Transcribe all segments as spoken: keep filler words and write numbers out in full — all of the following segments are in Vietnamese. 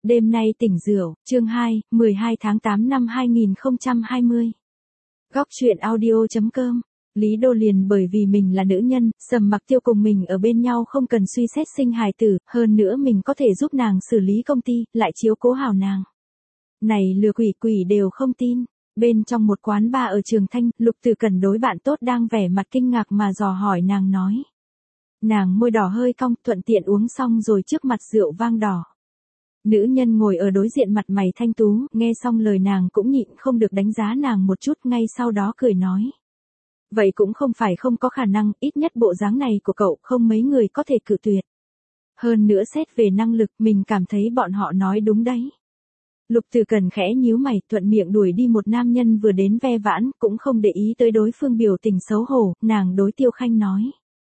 Đêm nay tỉnh rượu, chương hai, mười hai tháng tám năm hai nghìn không trăm hai mươi. Góc truyện audio chấm com. Lý Đô liền bởi vì mình là nữ nhân, Sầm Mặc Tiêu cùng mình ở bên nhau không cần suy xét sinh hài tử, hơn nữa mình có thể giúp nàng xử lý công ty, lại chiếu cố hảo nàng. Này lừa quỷ quỷ đều không tin. Bên trong một quán bar ở Trường Thanh, Lục Từ Cần đối bạn tốt đang vẻ mặt kinh ngạc mà dò hỏi nàng nói. Nàng môi đỏ hơi cong, thuận tiện uống xong rồi trước mặt rượu vang đỏ. Nữ nhân ngồi ở đối diện mặt mày thanh tú, nghe xong lời nàng cũng nhịn không được đánh giá nàng một chút, ngay sau đó cười nói. Vậy cũng không phải không có khả năng, ít nhất bộ dáng này của cậu không mấy người có thể cự tuyệt. Hơn nữa xét về năng lực, mình cảm thấy bọn họ nói đúng đấy. Lục Từ Cần khẽ nhíu mày, thuận miệng đuổi đi một nam nhân vừa đến ve vãn, cũng không để ý tới đối phương biểu tình xấu hổ, nàng đối Tiêu Khanh nói.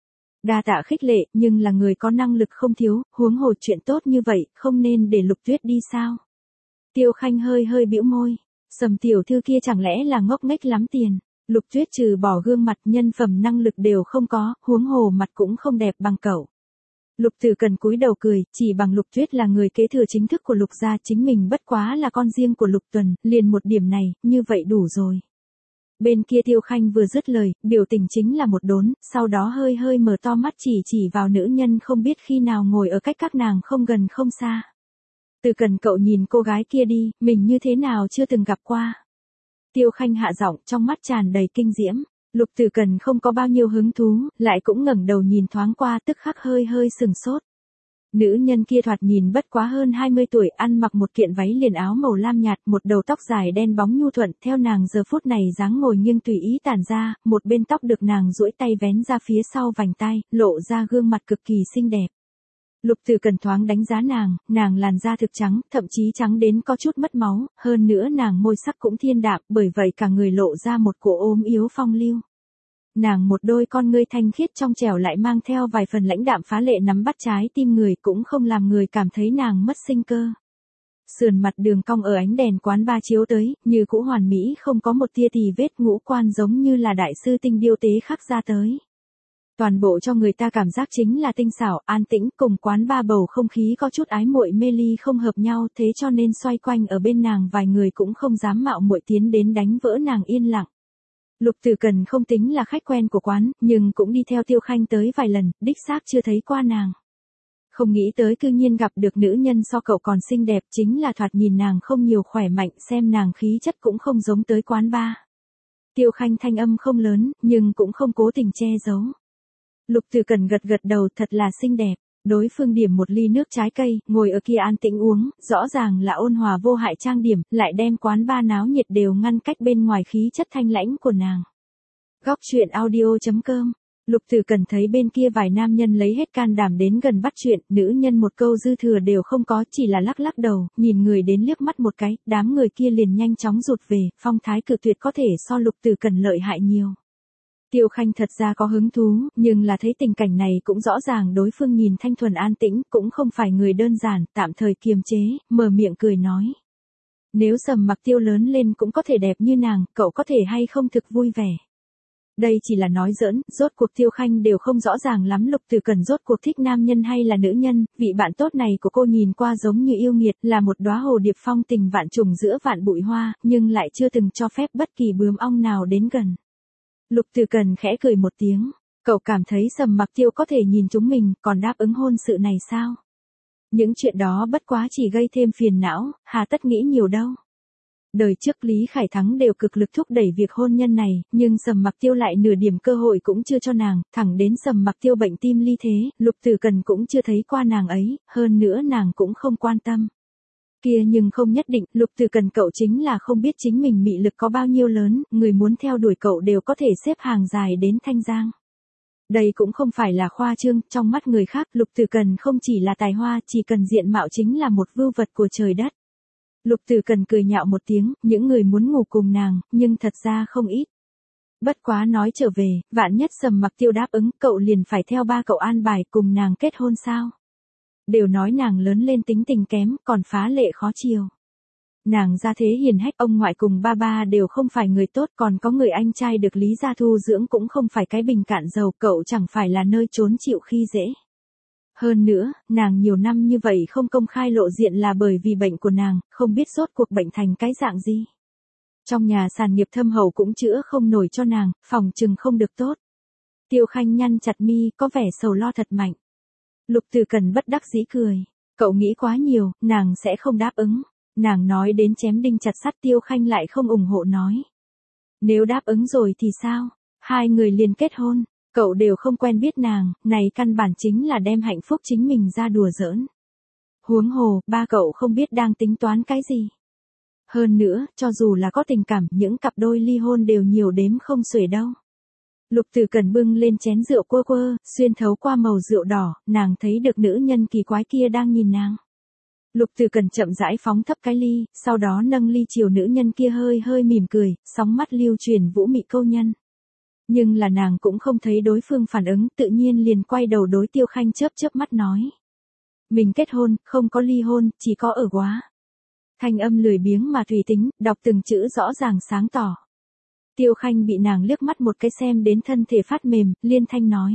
Đa tạ khích lệ, nhưng là người có năng lực không thiếu, huống hồ chuyện tốt như vậy, không nên để Lục Tuyết đi sao? Tiêu Khanh hơi hơi bĩu môi, Sầm tiểu thư kia chẳng lẽ là ngốc nghếch lắm tiền? Lục Tuyết trừ bỏ gương mặt, nhân phẩm năng lực đều không có, huống hồ mặt cũng không đẹp bằng cậu. Lục Từ Cần cúi đầu cười, chỉ bằng Lục Tuyết là người kế thừa chính thức của Lục gia, chính mình bất quá là con riêng của Lục Tuần, liền một điểm này, như vậy đủ rồi. Bên kia Tiêu Khanh vừa dứt lời, biểu tình chính là một đốn, sau đó hơi hơi mở to mắt chỉ chỉ vào nữ nhân không biết khi nào ngồi ở cách các nàng không gần không xa. Từ Cần cậu nhìn cô gái kia đi, mình như thế nào chưa từng gặp qua. Tiêu Khanh hạ giọng, trong mắt tràn đầy kinh diễm. Lục Từ Cần không có bao nhiêu hứng thú, lại cũng ngẩng đầu nhìn thoáng qua, tức khắc hơi hơi sừng sốt. Nữ nhân kia thoạt nhìn bất quá hơn hai mươi tuổi, ăn mặc một kiện váy liền áo màu lam nhạt, một đầu tóc dài đen bóng nhu thuận, theo nàng giờ phút này dáng ngồi nghiêng tùy ý tản ra, một bên tóc được nàng duỗi tay vén ra phía sau vành tai, lộ ra gương mặt cực kỳ xinh đẹp. Lục Từ Cần thoáng đánh giá nàng, nàng làn da thực trắng, thậm chí trắng đến có chút mất máu, hơn nữa nàng môi sắc cũng thiên đạm, bởi vậy cả người lộ ra một cổ ốm yếu phong lưu. Nàng một đôi con ngươi thanh khiết trong trẻo lại mang theo vài phần lãnh đạm phá lệ nắm bắt trái tim người, cũng không làm người cảm thấy nàng mất sinh cơ. Sườn mặt đường cong ở ánh đèn quán ba chiếu tới, như cũ hoàn mỹ không có một tia tì vết, ngũ quan giống như là đại sư tinh điêu tế khắc ra tới. Toàn bộ cho người ta cảm giác chính là tinh xảo, an tĩnh, cùng quán ba bầu không khí có chút ái muội mê ly không hợp nhau, thế cho nên xoay quanh ở bên nàng vài người cũng không dám mạo muội tiến đến đánh vỡ nàng yên lặng. Lục Từ Cần không tính là khách quen của quán, nhưng cũng đi theo Tiêu Khanh tới vài lần, đích xác chưa thấy qua nàng. Không nghĩ tới cư nhiên gặp được nữ nhân so cậu còn xinh đẹp, chính là thoạt nhìn nàng không nhiều khỏe mạnh, xem nàng khí chất cũng không giống tới quán ba. Tiêu Khanh thanh âm không lớn, nhưng cũng không cố tình che giấu. Lục Từ Cần gật gật đầu, thật là xinh đẹp. Đối phương điểm một ly nước trái cây, ngồi ở kia an tĩnh uống, rõ ràng là ôn hòa vô hại trang điểm, lại đem quán ba náo nhiệt đều ngăn cách bên ngoài khí chất thanh lãnh của nàng. Góc truyện audio chấm com. Lục Từ Cần thấy bên kia vài nam nhân lấy hết can đảm đến gần bắt chuyện, nữ nhân một câu dư thừa đều không có, chỉ là lắc lắc đầu, nhìn người đến liếc mắt một cái, đám người kia liền nhanh chóng rụt về, phong thái cự tuyệt có thể so Lục Từ Cần lợi hại nhiều. Tiêu Khanh thật ra có hứng thú, nhưng là thấy tình cảnh này cũng rõ ràng đối phương nhìn thanh thuần an tĩnh, cũng không phải người đơn giản, tạm thời kiềm chế, mở miệng cười nói. Nếu Sầm Mặc Tiêu lớn lên cũng có thể đẹp như nàng, cậu có thể hay không thực vui vẻ. Đây chỉ là nói giỡn, rốt cuộc Tiêu Khanh đều không rõ ràng lắm Lục Từ Cần rốt cuộc thích nam nhân hay là nữ nhân, vị bạn tốt này của cô nhìn qua giống như yêu nghiệt, là một đóa hồ điệp phong tình vạn trùng giữa vạn bụi hoa, nhưng lại chưa từng cho phép bất kỳ bướm ong nào đến gần. Lục Từ Cần khẽ cười một tiếng, cậu cảm thấy Sầm Mặc Tiêu có thể nhìn chúng mình, còn đáp ứng hôn sự này sao? Những chuyện đó bất quá chỉ gây thêm phiền não, hà tất nghĩ nhiều đâu. Đời trước Lý Khải Thắng đều cực lực thúc đẩy việc hôn nhân này, nhưng Sầm Mặc Tiêu lại nửa điểm cơ hội cũng chưa cho nàng, thẳng đến Sầm Mặc Tiêu bệnh tim ly thế, Lục Từ Cần cũng chưa thấy qua nàng ấy, hơn nữa nàng cũng không quan tâm. Kia nhưng không nhất định, Lục Từ Cần cậu chính là không biết chính mình mị lực có bao nhiêu lớn, người muốn theo đuổi cậu đều có thể xếp hàng dài đến Thanh Giang. Đây cũng không phải là khoa trương, trong mắt người khác, Lục Từ Cần không chỉ là tài hoa, chỉ cần diện mạo chính là một vưu vật của trời đất. Lục Từ Cần cười nhạo một tiếng, những người muốn ngủ cùng nàng, nhưng thật ra không ít. Bất quá nói trở về, vạn nhất Sầm Mặc Tiêu đáp ứng, cậu liền phải theo ba cậu an bài cùng nàng kết hôn sao? Đều nói nàng lớn lên tính tình kém, còn phá lệ khó chiều. Nàng gia thế hiền hách, ông ngoại cùng ba ba đều không phải người tốt, còn có người anh trai được Lý gia thu dưỡng cũng không phải cái bình cạn giàu, cậu chẳng phải là nơi trốn chịu khi dễ. Hơn nữa, nàng nhiều năm như vậy không công khai lộ diện là bởi vì bệnh của nàng, không biết rốt cuộc bệnh thành cái dạng gì. Trong nhà sản nghiệp thâm hậu cũng chữa không nổi cho nàng, phòng trừng không được tốt. Tiêu Khanh nhăn chặt mi, có vẻ sầu lo thật mạnh. Lục Từ Cần bất đắc dĩ cười. Cậu nghĩ quá nhiều, nàng sẽ không đáp ứng. Nàng nói đến chém đinh chặt sắt, Tiêu Khanh lại không ủng hộ nói. Nếu đáp ứng rồi thì sao? Hai người liền kết hôn, cậu đều không quen biết nàng, này căn bản chính là đem hạnh phúc chính mình ra đùa giỡn. Huống hồ, ba cậu không biết đang tính toán cái gì. Hơn nữa, cho dù là có tình cảm, những cặp đôi ly hôn đều nhiều đếm không xuể đâu. Lục Từ Cần bưng lên chén rượu quơ quơ, xuyên thấu qua màu rượu đỏ, nàng thấy được nữ nhân kỳ quái kia đang nhìn nàng. Lục Từ Cần chậm rãi phóng thấp cái ly, sau đó nâng ly chiều nữ nhân kia hơi hơi mỉm cười, sóng mắt lưu truyền vũ mị câu nhân. Nhưng là nàng cũng không thấy đối phương phản ứng, tự nhiên liền quay đầu đối Tiêu Khanh chớp chớp mắt nói. Mình kết hôn, không có ly hôn, chỉ có ở quá. Thanh âm lười biếng mà tùy tính, đọc từng chữ rõ ràng sáng tỏ. Tiêu Khanh bị nàng liếc mắt một cái xem đến thân thể phát mềm, liên thanh nói.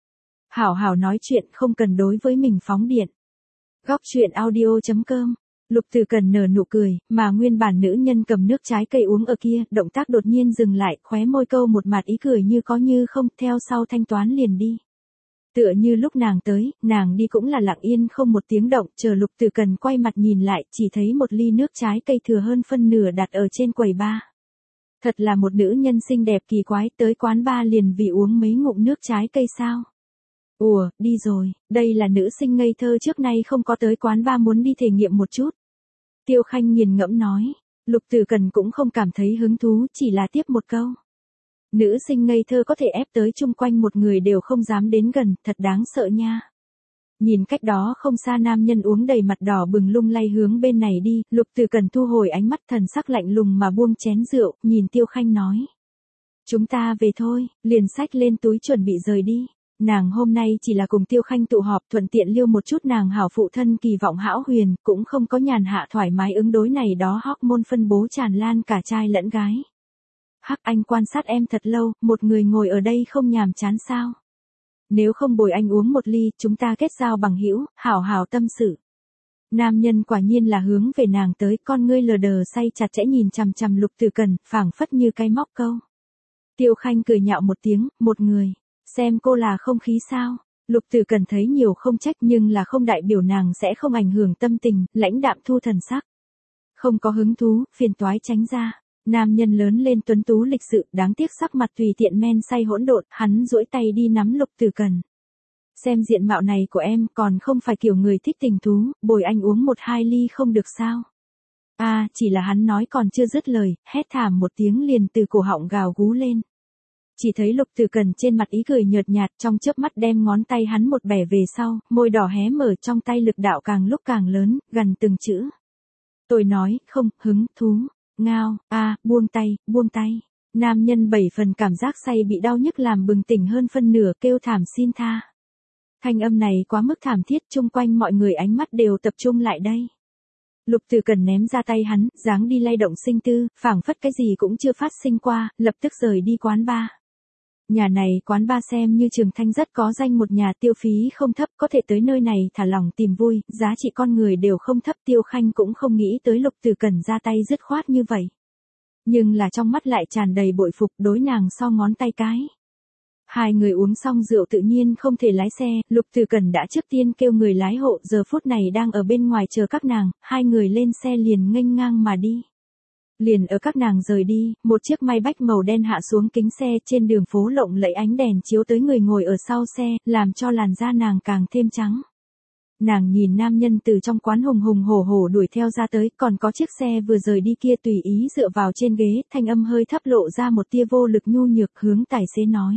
Hảo hảo nói chuyện, không cần đối với mình phóng điện. Góc truyện audio chấm com. Lục Từ Cần nở nụ cười, mà nguyên bản nữ nhân cầm nước trái cây uống ở kia, động tác đột nhiên dừng lại, khóe môi câu một mặt ý cười như có như không, theo sau thanh toán liền đi. Tựa như lúc nàng tới, nàng đi cũng là lặng yên không một tiếng động, chờ Lục Từ Cần quay mặt nhìn lại, chỉ thấy một ly nước trái cây thừa hơn phân nửa đặt ở trên quầy bar. Thật là một nữ nhân xinh đẹp kỳ quái, tới quán bar liền vì uống mấy ngụm nước trái cây sao? Ủa, đi rồi, đây là nữ sinh ngây thơ trước nay không có tới quán bar muốn đi thể nghiệm một chút. Tiêu Khanh nghiền ngẫm nói, Lục Từ Cần cũng không cảm thấy hứng thú, chỉ là tiếp một câu. Nữ sinh ngây thơ có thể ép tới chung quanh một người đều không dám đến gần, thật đáng sợ nha. Nhìn cách đó không xa nam nhân uống đầy mặt đỏ bừng lung lay hướng bên này đi, Lục Từ Cần thu hồi ánh mắt thần sắc lạnh lùng mà buông chén rượu, nhìn Tiêu Khanh nói. Chúng ta về thôi, liền xách lên túi chuẩn bị rời đi. Nàng hôm nay chỉ là cùng Tiêu Khanh tụ họp thuận tiện liêu một chút nàng hảo phụ thân kỳ vọng hão huyền, cũng không có nhàn hạ thoải mái ứng đối này đó hormone phân bố tràn lan cả trai lẫn gái. Hắc anh quan sát em thật lâu, một người ngồi ở đây không nhàm chán sao? Nếu không bồi anh uống một ly, chúng ta kết giao bằng hữu, hảo hảo tâm sự. Nam nhân quả nhiên là hướng về nàng tới, con ngươi lờ đờ say chặt chẽ nhìn chằm chằm Lục Từ Cần, phảng phất như cái móc câu. Tiêu Khanh cười nhạo một tiếng, một người, xem cô là không khí sao? Lục Từ Cần thấy nhiều không trách nhưng là không đại biểu nàng sẽ không ảnh hưởng tâm tình, lãnh đạm thu thần sắc. Không có hứng thú, phiền toái tránh ra. Nam nhân lớn lên tuấn tú lịch sự, đáng tiếc sắc mặt tùy tiện men say hỗn độn, hắn duỗi tay đi nắm Lục Từ Cần. Xem diện mạo này của em còn không phải kiểu người thích tình thú, bồi anh uống một hai ly không được sao? À, chỉ là hắn nói còn chưa dứt lời, hét thảm một tiếng liền từ cổ họng gào gú lên. Chỉ thấy Lục Từ Cần trên mặt ý cười nhợt nhạt, trong chớp mắt đem ngón tay hắn một bẻ về sau, môi đỏ hé mở, trong tay lực đạo càng lúc càng lớn, gần từng chữ. Tôi nói, không, hứng thú. Ngao, a, à, buông tay, buông tay. Nam nhân bảy phần cảm giác say bị đau nhức làm bừng tỉnh hơn phân nửa, kêu thảm xin tha. Thanh âm này quá mức thảm thiết, chung quanh mọi người ánh mắt đều tập trung lại đây. Lục Từ Cần ném ra tay hắn, dáng đi lay động sinh tư, phảng phất cái gì cũng chưa phát sinh qua, lập tức rời đi quán bar. Nhà này quán bar xem như Trường Thanh rất có danh một nhà, tiêu phí không thấp, có thể tới nơi này thả lòng tìm vui, giá trị con người đều không thấp. Tiêu Khanh cũng không nghĩ tới Lục Từ Cần ra tay dứt khoát như vậy. Nhưng là trong mắt lại tràn đầy bội phục, đối nàng so ngón tay cái. Hai người uống xong rượu tự nhiên không thể lái xe, Lục Từ Cần đã trước tiên kêu người lái hộ, giờ phút này đang ở bên ngoài chờ các nàng, hai người lên xe liền nghênh ngang mà đi. Liền ở các nàng rời đi, một chiếc Maybach màu đen hạ xuống kính xe, trên đường phố lộng lẫy ánh đèn chiếu tới người ngồi ở sau xe, làm cho làn da nàng càng thêm trắng. Nàng nhìn nam nhân từ trong quán hùng hùng hổ hổ đuổi theo ra tới, còn có chiếc xe vừa rời đi kia tùy ý dựa vào trên ghế, thanh âm hơi thấp lộ ra một tia vô lực nhu nhược, hướng tài xế nói.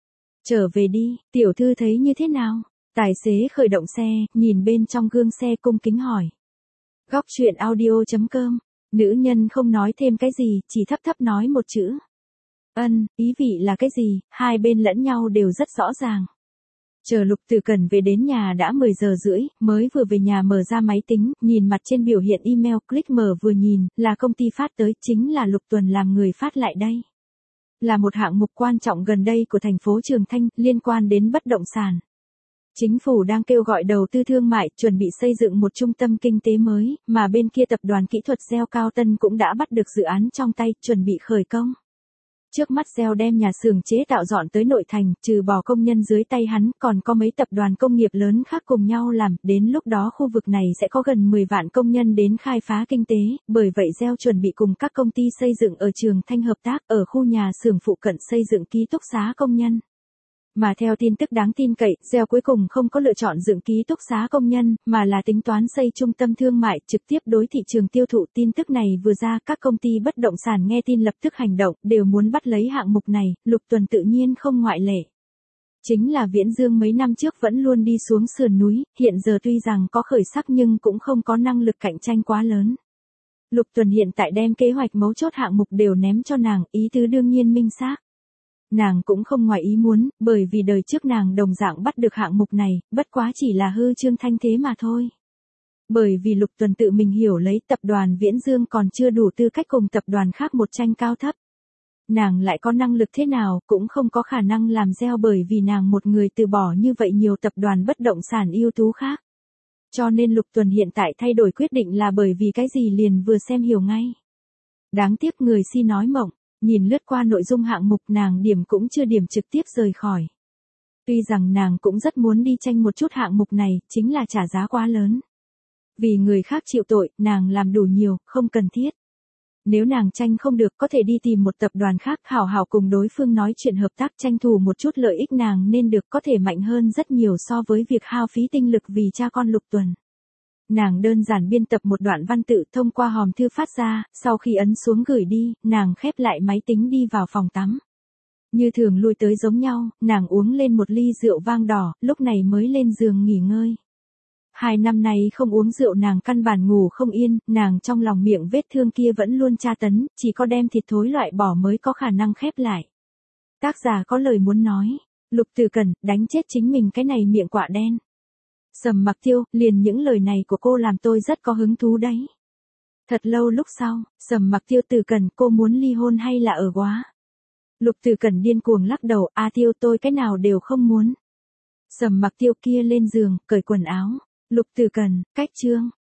Trở về đi, tiểu thư thấy như thế nào? Tài xế khởi động xe, nhìn bên trong gương xe cung kính hỏi. Góc truyện audio chấm com. Nữ nhân không nói thêm cái gì, chỉ thấp thấp nói một chữ. Ân, ý vị là cái gì, hai bên lẫn nhau đều rất rõ ràng. Chờ Lục Từ Cần về đến nhà đã mười giờ rưỡi, mới vừa về nhà mở ra máy tính, nhìn mặt trên biểu hiện email, click mở vừa nhìn, là công ty phát tới, chính là Lục Tuần làm người phát lại đây. Là một hạng mục quan trọng gần đây của thành phố Trường Thanh, liên quan đến bất động sản. Chính phủ đang kêu gọi đầu tư thương mại, chuẩn bị xây dựng một trung tâm kinh tế mới, mà bên kia tập đoàn kỹ thuật gieo Cao Tân cũng đã bắt được dự án trong tay, chuẩn bị khởi công. Trước mắt gieo đem nhà xưởng chế tạo dọn tới nội thành, trừ bỏ công nhân dưới tay hắn, còn có mấy tập đoàn công nghiệp lớn khác cùng nhau làm, đến lúc đó khu vực này sẽ có gần mười vạn công nhân đến khai phá kinh tế, bởi vậy gieo chuẩn bị cùng các công ty xây dựng ở Trường Thanh hợp tác, ở khu nhà xưởng phụ cận xây dựng ký túc xá công nhân. Mà theo tin tức đáng tin cậy, gieo cuối cùng không có lựa chọn dựng ký túc xá công nhân, mà là tính toán xây trung tâm thương mại trực tiếp đối thị trường tiêu thụ. Tin tức này vừa ra, các công ty bất động sản nghe tin lập tức hành động, đều muốn bắt lấy hạng mục này, Lục Tuần tự nhiên không ngoại lệ. Chính là Viễn Dương mấy năm trước vẫn luôn đi xuống sườn núi, hiện giờ tuy rằng có khởi sắc nhưng cũng không có năng lực cạnh tranh quá lớn. Lục Tuần hiện tại đem kế hoạch mấu chốt hạng mục đều ném cho nàng, ý tứ đương nhiên minh xác. Nàng cũng không ngoài ý muốn, bởi vì đời trước nàng đồng dạng bắt được hạng mục này, bất quá chỉ là hư trương thanh thế mà thôi. Bởi vì Lục Tuần tự mình hiểu lấy tập đoàn Viễn Dương còn chưa đủ tư cách cùng tập đoàn khác một tranh cao thấp. Nàng lại có năng lực thế nào cũng không có khả năng làm gieo bởi vì nàng một người từ bỏ như vậy nhiều tập đoàn bất động sản ưu tú khác. Cho nên Lục Tuần hiện tại thay đổi quyết định là bởi vì cái gì liền vừa xem hiểu ngay. Đáng tiếc người si nói mộng. Nhìn lướt qua nội dung hạng mục nàng điểm cũng chưa điểm trực tiếp rời khỏi. Tuy rằng nàng cũng rất muốn đi tranh một chút hạng mục này, chính là trả giá quá lớn. Vì người khác chịu tội, nàng làm đủ nhiều, không cần thiết. Nếu nàng tranh không được có thể đi tìm một tập đoàn khác hảo hảo cùng đối phương nói chuyện hợp tác tranh thủ một chút lợi ích nàng nên được có thể mạnh hơn rất nhiều so với việc hao phí tinh lực vì cha con Lục Tuần. Nàng đơn giản biên tập một đoạn văn tự thông qua hòm thư phát ra, sau khi ấn xuống gửi đi, nàng khép lại máy tính đi vào phòng tắm. Như thường lui tới giống nhau, nàng uống lên một ly rượu vang đỏ, lúc này mới lên giường nghỉ ngơi. Hai năm nay không uống rượu nàng căn bản ngủ không yên, nàng trong lòng miệng vết thương kia vẫn luôn tra tấn, chỉ có đem thịt thối loại bỏ mới có khả năng khép lại. Tác giả có lời muốn nói, Lục Từ Cẩn, đánh chết chính mình cái này miệng quạ đen. Sầm Mặc Tiêu, liền những lời này của cô làm tôi rất có hứng thú đấy. Thật lâu lúc sau, Sầm Mặc Tiêu Từ Cẩn, cô muốn ly hôn hay là ở quá? Lục Từ Cẩn điên cuồng lắc đầu, a Tiêu tôi cái nào đều không muốn. Sầm Mặc Tiêu kia lên giường, cởi quần áo. Lục Từ Cẩn, cách chương.